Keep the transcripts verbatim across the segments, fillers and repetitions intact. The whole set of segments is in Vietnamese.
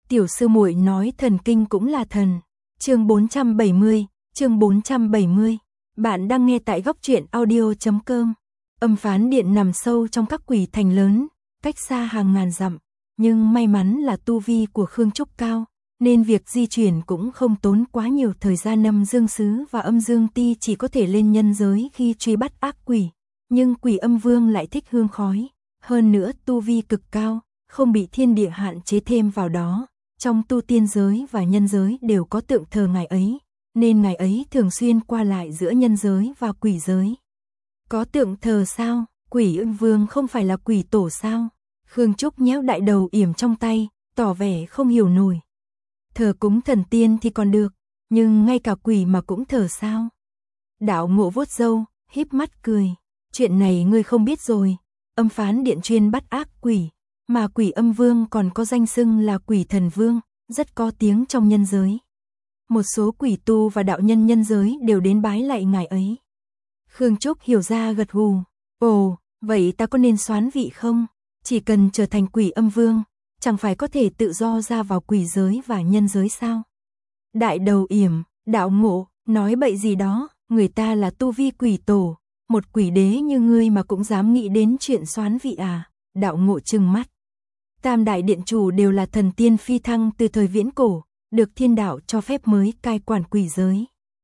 Tiểu sư muội nói thần kinh cũng là thần. Chương bốn trăm bảy mươi, chương bốn trăm bảy mươi. Bạn đang nghe tại góc truyện audio chấm com. Âm phán điện nằm sâu trong các quỷ thành lớn, cách xa hàng ngàn dặm, nhưng may mắn là tu vi của Khương Trúc cao, nên việc di chuyển cũng không tốn quá nhiều thời gian. Âm Dương Sứ và Âm Dương Ti chỉ có thể lên nhân giới khi truy bắt ác quỷ, nhưng Quỷ Âm Vương lại thích hương khói, hơn nữa tu vi cực cao, không bị thiên địa hạn chế thêm vào đó. Trong tu tiên giới và nhân giới đều có tượng thờ ngài ấy, nên ngài ấy thường xuyên qua lại giữa nhân giới và quỷ giới. Có tượng thờ sao? Quỷ Âm Vương không phải là quỷ tổ sao? Khương Trúc nhéo đại đầu yểm trong tay, tỏ vẻ không hiểu nổi. Thờ cúng thần tiên thì còn được, nhưng ngay cả quỷ mà cũng thờ sao? Đạo Ngộ vuốt râu, híp mắt cười. Chuyện này ngươi không biết rồi, âm phán điện chuyên bắt ác quỷ, mà Quỷ Âm Vương còn có danh xưng là Quỷ Thần Vương, rất có tiếng trong nhân giới. Một số quỷ tu và đạo nhân nhân giới đều đến bái lạy ngài ấy. Khương Trúc hiểu ra gật gù. Ồ, vậy ta có nên soán vị không? Chỉ cần trở thành Quỷ Âm Vương, chẳng phải có thể tự do ra vào quỷ giới và nhân giới sao? Đại đầu yểm, Đạo Ngộ, nói bậy gì đó, người ta là tu vi quỷ tổ, một quỷ đế như ngươi mà cũng dám nghĩ đến chuyện soán vị à? Đạo Ngộ trừng mắt. Tam đại điện chủ đều là thần tiên phi thăng từ thời viễn cổ, được thiên đạo cho phép mới cai quản quỷ giới.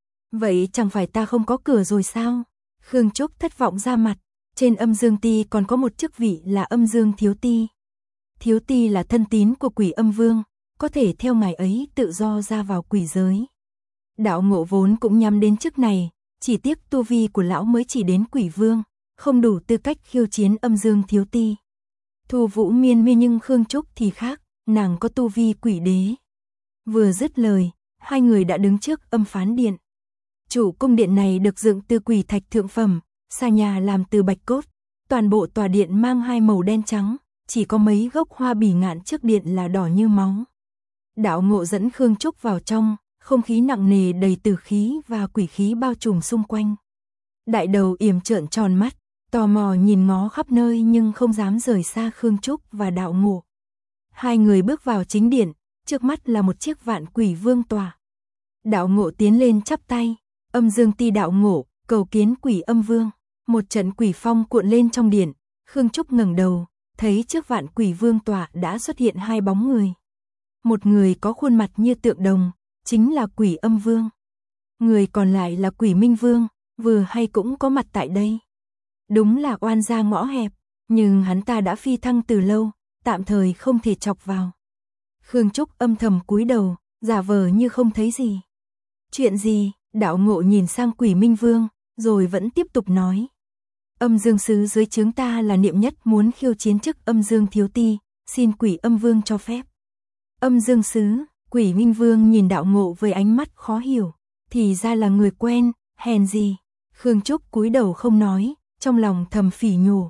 Vậy chẳng phải ta không có cửa rồi sao? Khương Trúc thất vọng ra mặt. Trên Âm Dương Ti còn có một chức vị là Âm Dương Thiếu Ti. Thiếu Ti là thân tín của Quỷ Âm Vương, có thể theo ngài ấy tự do ra vào quỷ giới. Đạo Ngộ vốn cũng nhắm đến chức này, chỉ tiếc tu vi của lão mới chỉ đến Quỷ Vương, không đủ tư cách khiêu chiến Âm Dương Thiếu Ti. Thu Vũ miên miên nhưng Khương Trúc thì khác, nàng có tu vi quỷ đế. Vừa dứt lời, hai người đã đứng trước âm phán điện. Chủ cung điện này được dựng từ quỷ thạch thượng phẩm, xà nhà làm từ bạch cốt, toàn bộ tòa điện mang hai màu đen trắng, chỉ có mấy gốc hoa bỉ ngạn trước điện là đỏ như máu. Đạo Ngộ dẫn Khương Trúc vào trong, không khí nặng nề đầy tử khí và quỷ khí bao trùm xung quanh. Đại đầu yểm trợn tròn mắt, tò mò nhìn ngó khắp nơi nhưng không dám rời xa Khương Trúc và Đạo Ngộ. Hai người bước vào chính điện, trước mắt là một chiếc vạn quỷ vương tòa. Đạo Ngộ tiến lên chắp tay, Âm Dương Ti Đạo Ngộ, cầu kiến Quỷ Âm Vương. Một trận quỷ phong cuộn lên trong điện, Khương Trúc ngẩng đầu, thấy trước vạn quỷ vương tòa đã xuất hiện hai bóng người. Một người có khuôn mặt như tượng đồng, chính là Quỷ Âm Vương. Người còn lại là Quỷ Minh Vương, vừa hay cũng có mặt tại đây. Đúng là oan gia ngõ hẹp, nhưng hắn ta đã phi thăng từ lâu, tạm thời không thể chọc vào. Khương Trúc âm thầm cúi đầu, giả vờ như không thấy gì. Chuyện gì? Đạo Ngộ nhìn sang Quỷ Minh Vương, rồi vẫn tiếp tục nói. Âm Dương Sứ dưới trướng ta là Niệm Nhất muốn khiêu chiến chức Âm Dương Thiếu Ti, xin Quỷ Âm Vương cho phép. Âm Dương Sứ, Quỷ Minh Vương nhìn Đạo Ngộ với ánh mắt khó hiểu, thì ra là người quen, hèn gì. Khương Trúc cúi đầu không nói, trong lòng thầm phỉ nhổ.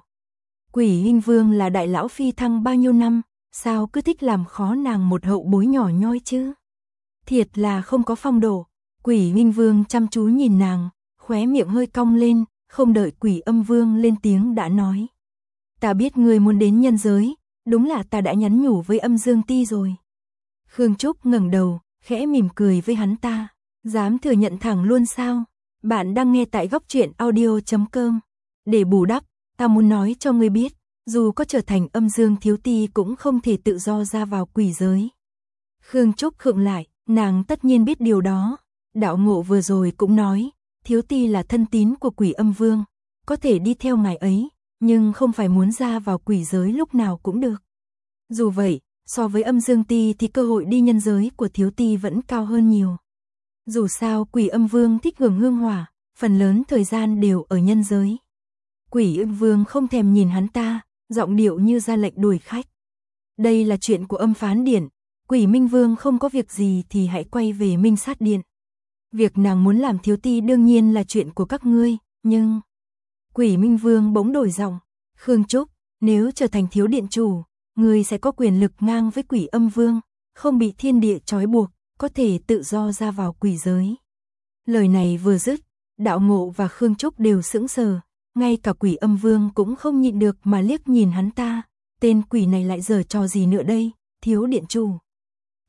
Quỷ Minh Vương là đại lão phi thăng bao nhiêu năm, sao cứ thích làm khó nàng một hậu bối nhỏ nhoi chứ? Thiệt là không có phong độ. Quỷ Minh Vương chăm chú nhìn nàng, khóe miệng hơi cong lên, không đợi Quỷ Âm Vương lên tiếng đã nói. Ta biết ngươi muốn đến nhân giới, đúng là ta đã nhắn nhủ với Âm Dương Ti rồi. Khương Trúc ngẩng đầu, khẽ mỉm cười với hắn ta. Dám thừa nhận thẳng luôn sao? Bạn đang nghe tại góc truyện audio chấm com. Để bù đắp, ta muốn nói cho ngươi biết, dù có trở thành Âm Dương Thiếu Ti cũng không thể tự do ra vào quỷ giới. Khương Trúc khựng lại, nàng tất nhiên biết điều đó. Đạo Ngộ vừa rồi cũng nói, Thiếu Ti là thân tín của Quỷ Âm Vương, có thể đi theo ngài ấy, nhưng không phải muốn ra vào quỷ giới lúc nào cũng được. Dù vậy, so với Âm Dương Ti thì cơ hội đi nhân giới của Thiếu Ti vẫn cao hơn nhiều. Dù sao Quỷ Âm Vương thích hưởng hương hỏa, phần lớn thời gian đều ở nhân giới. Quỷ Âm Vương không thèm nhìn hắn ta, giọng điệu như ra lệnh đuổi khách. Đây là chuyện của âm phán điện, Quỷ Minh Vương không có việc gì thì hãy quay về Minh Sát Điện. Việc nàng muốn làm Thiếu Ti đương nhiên là chuyện của các ngươi, nhưng... Quỷ Minh Vương bỗng đổi giọng. Khương Trúc, nếu trở thành thiếu điện chủ, ngươi sẽ có quyền lực ngang với Quỷ Âm Vương, không bị thiên địa trói buộc, có thể tự do ra vào quỷ giới. Lời này vừa dứt, Đạo Ngộ và Khương Trúc đều sững sờ, ngay cả Quỷ Âm Vương cũng không nhịn được mà liếc nhìn hắn ta. Tên quỷ này lại giở trò gì nữa đây, thiếu điện chủ?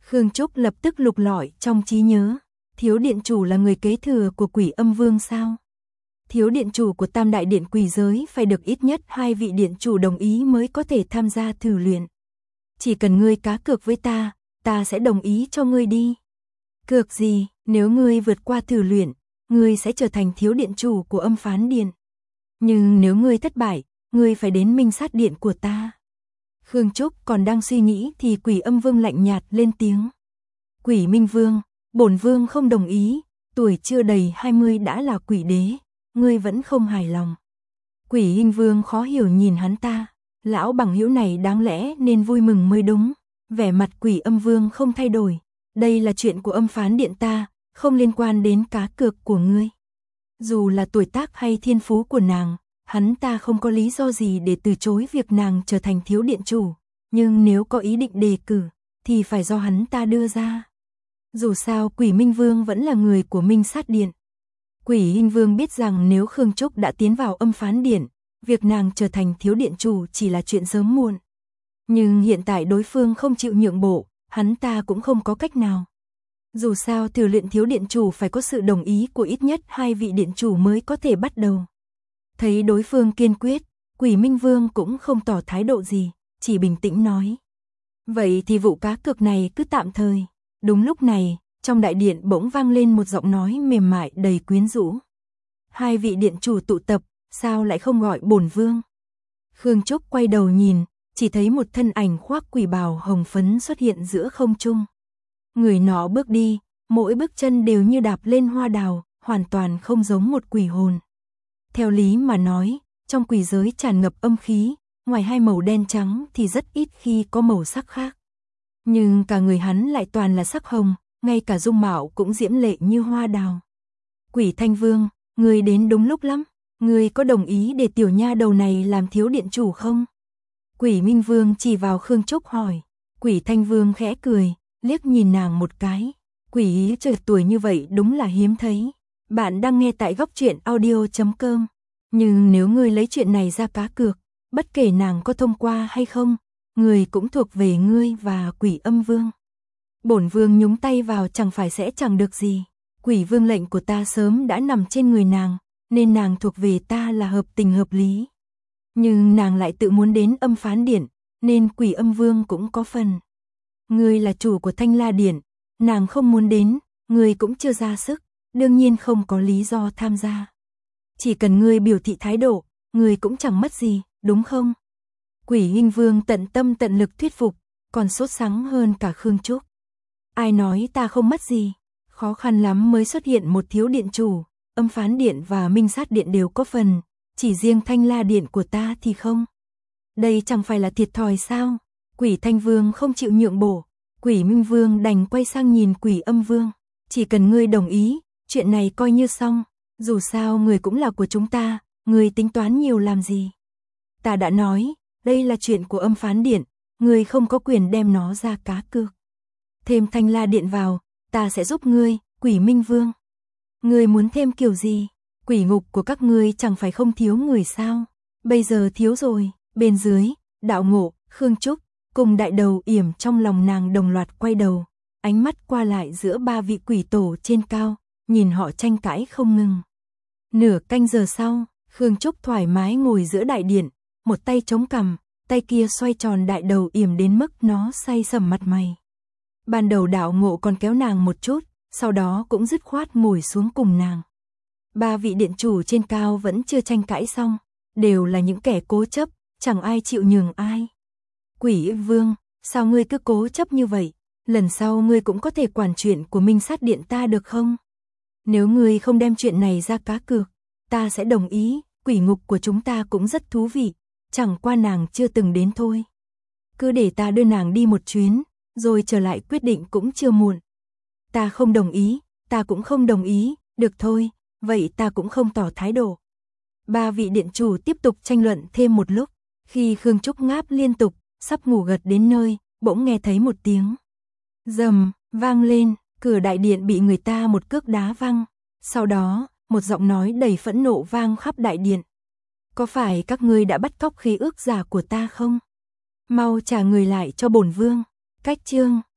Khương Trúc lập tức lục lọi trong trí nhớ, thiếu điện chủ là người kế thừa của Quỷ Âm Vương sao? Thiếu điện chủ của Tam Đại Điện Quỷ Giới phải được ít nhất hai vị điện chủ đồng ý mới có thể tham gia thử luyện. Chỉ cần ngươi cá cược với ta, ta sẽ đồng ý cho ngươi đi. Cược gì? Nếu ngươi vượt qua thử luyện, ngươi sẽ trở thành thiếu điện chủ của Âm Phán Điện. Nhưng nếu ngươi thất bại, ngươi phải đến Minh Sát Điện của ta. Khương Trúc còn đang suy nghĩ thì Quỷ Âm Vương lạnh nhạt lên tiếng. Quỷ Minh Vương, bổn vương không đồng ý, tuổi chưa đầy hai mươi đã là quỷ đế, ngươi vẫn không hài lòng. Quỷ Minh Vương khó hiểu nhìn hắn ta, lão bằng hữu này đáng lẽ nên vui mừng mới đúng. Vẻ mặt Quỷ Âm Vương không thay đổi, đây là chuyện của Âm Phán Điện ta, không liên quan đến cá cược của ngươi. Dù là tuổi tác hay thiên phú của nàng, hắn ta không có lý do gì để từ chối việc nàng trở thành thiếu điện chủ, nhưng nếu có ý định đề cử, thì phải do hắn ta đưa ra. Dù sao Quỷ Minh Vương vẫn là người của Minh Sát Điện. Quỷ Minh Vương biết rằng nếu Khương Trúc đã tiến vào Âm Phán Điện, việc nàng trở thành thiếu điện chủ chỉ là chuyện sớm muộn. Nhưng hiện tại đối phương không chịu nhượng bộ, hắn ta cũng không có cách nào. Dù sao thử luyện thiếu điện chủ phải có sự đồng ý của ít nhất hai vị điện chủ mới có thể bắt đầu. Thấy đối phương kiên quyết, Quỷ Minh Vương cũng không tỏ thái độ gì, chỉ bình tĩnh nói. Vậy thì vụ cá cược này cứ tạm thời. Đúng lúc này, trong đại điện bỗng vang lên một giọng nói mềm mại đầy quyến rũ. Hai vị điện chủ tụ tập, sao lại không gọi bổn vương? Khương Trúc quay đầu nhìn, chỉ thấy một thân ảnh khoác quỷ bào hồng phấn xuất hiện giữa không trung. Người nọ bước đi, mỗi bước chân đều như đạp lên hoa đào, hoàn toàn không giống một quỷ hồn. Theo lý mà nói, trong quỷ giới tràn ngập âm khí, ngoài hai màu đen trắng thì rất ít khi có màu sắc khác. Nhưng cả người hắn lại toàn là sắc hồng, ngay cả dung mạo cũng diễm lệ như hoa đào. Quỷ Thanh Vương, ngươi đến đúng lúc lắm, ngươi có đồng ý để tiểu nha đầu này làm thiếu điện chủ không? Quỷ Minh Vương chỉ vào Khương Trúc hỏi. Quỷ Thanh Vương khẽ cười, liếc nhìn nàng một cái. Quỷ trời tuổi như vậy đúng là hiếm thấy. Bạn đang nghe tại góc truyện audio chấm com. Nhưng nếu ngươi lấy chuyện này ra cá cược, bất kể nàng có thông qua hay không, người cũng thuộc về ngươi và Quỷ Âm Vương. Bổn vương nhúng tay vào chẳng phải sẽ chẳng được gì. Quỷ vương lệnh của ta sớm đã nằm trên người nàng, nên nàng thuộc về ta là hợp tình hợp lý. Nhưng nàng lại tự muốn đến Âm Phán Điện, nên Quỷ Âm Vương cũng có phần. Ngươi là chủ của Thanh La Điện, nàng không muốn đến, ngươi cũng chưa ra sức, đương nhiên không có lý do tham gia. Chỉ cần ngươi biểu thị thái độ, ngươi cũng chẳng mất gì, đúng không? Quỷ Minh Vương tận tâm tận lực thuyết phục, còn sốt sắng hơn cả Khương Trúc. Ai nói ta không mất gì, khó khăn lắm mới xuất hiện một thiếu điện chủ, Âm Phán Điện và Minh Sát Điện đều có phần, chỉ riêng Thanh La Điện của ta thì không. Đây chẳng phải là thiệt thòi sao? Quỷ Thanh Vương không chịu nhượng bộ, Quỷ Minh Vương đành quay sang nhìn Quỷ Âm Vương. Chỉ cần ngươi đồng ý, chuyện này coi như xong, dù sao người cũng là của chúng ta, người tính toán nhiều làm gì? Ta đã nói, đây là chuyện của Âm Phán Điện, người không có quyền đem nó ra cá cược. Thêm Thanh La Điện vào, ta sẽ giúp ngươi, Quỷ Minh Vương. Ngươi muốn thêm kiểu gì? Quỷ ngục của các ngươi chẳng phải không thiếu người sao? Bây giờ thiếu rồi. Bên dưới, Đạo Ngộ, Khương Trúc cùng Đại Đầu Yểm trong lòng nàng đồng loạt quay đầu, ánh mắt qua lại giữa ba vị quỷ tổ trên cao, nhìn họ tranh cãi không ngừng. Nửa canh giờ sau, Khương Trúc thoải mái ngồi giữa đại điện, một tay chống cằm, tay kia xoay tròn Đại Đầu Yểm đến mức nó say sầm mặt mày. Ban đầu Đạo Ngộ còn kéo nàng một chút, sau đó cũng dứt khoát ngồi xuống cùng nàng. Ba vị điện chủ trên cao vẫn chưa tranh cãi xong, đều là những kẻ cố chấp, chẳng ai chịu nhường ai. Quỷ Vương, sao ngươi cứ cố chấp như vậy? Lần sau ngươi cũng có thể quản chuyện của Minh Sát Điện ta được không? Nếu ngươi không đem chuyện này ra cá cược, ta sẽ đồng ý, quỷ ngục của chúng ta cũng rất thú vị, chẳng qua nàng chưa từng đến thôi. Cứ để ta đưa nàng đi một chuyến, rồi trở lại quyết định cũng chưa muộn. Ta không đồng ý, ta cũng không đồng ý, được thôi, vậy ta cũng không tỏ thái độ. Ba vị điện chủ tiếp tục tranh luận thêm một lúc, khi Khương Trúc ngáp liên tục, sắp ngủ gật đến nơi, bỗng nghe thấy một tiếng rầm vang lên, cửa đại điện bị người ta một cước đá văng. Sau đó, một giọng nói đầy phẫn nộ vang khắp đại điện. Có phải các ngươi đã bắt cóc khí ước giả của ta không? Mau trả người lại cho bổn vương. Cách chương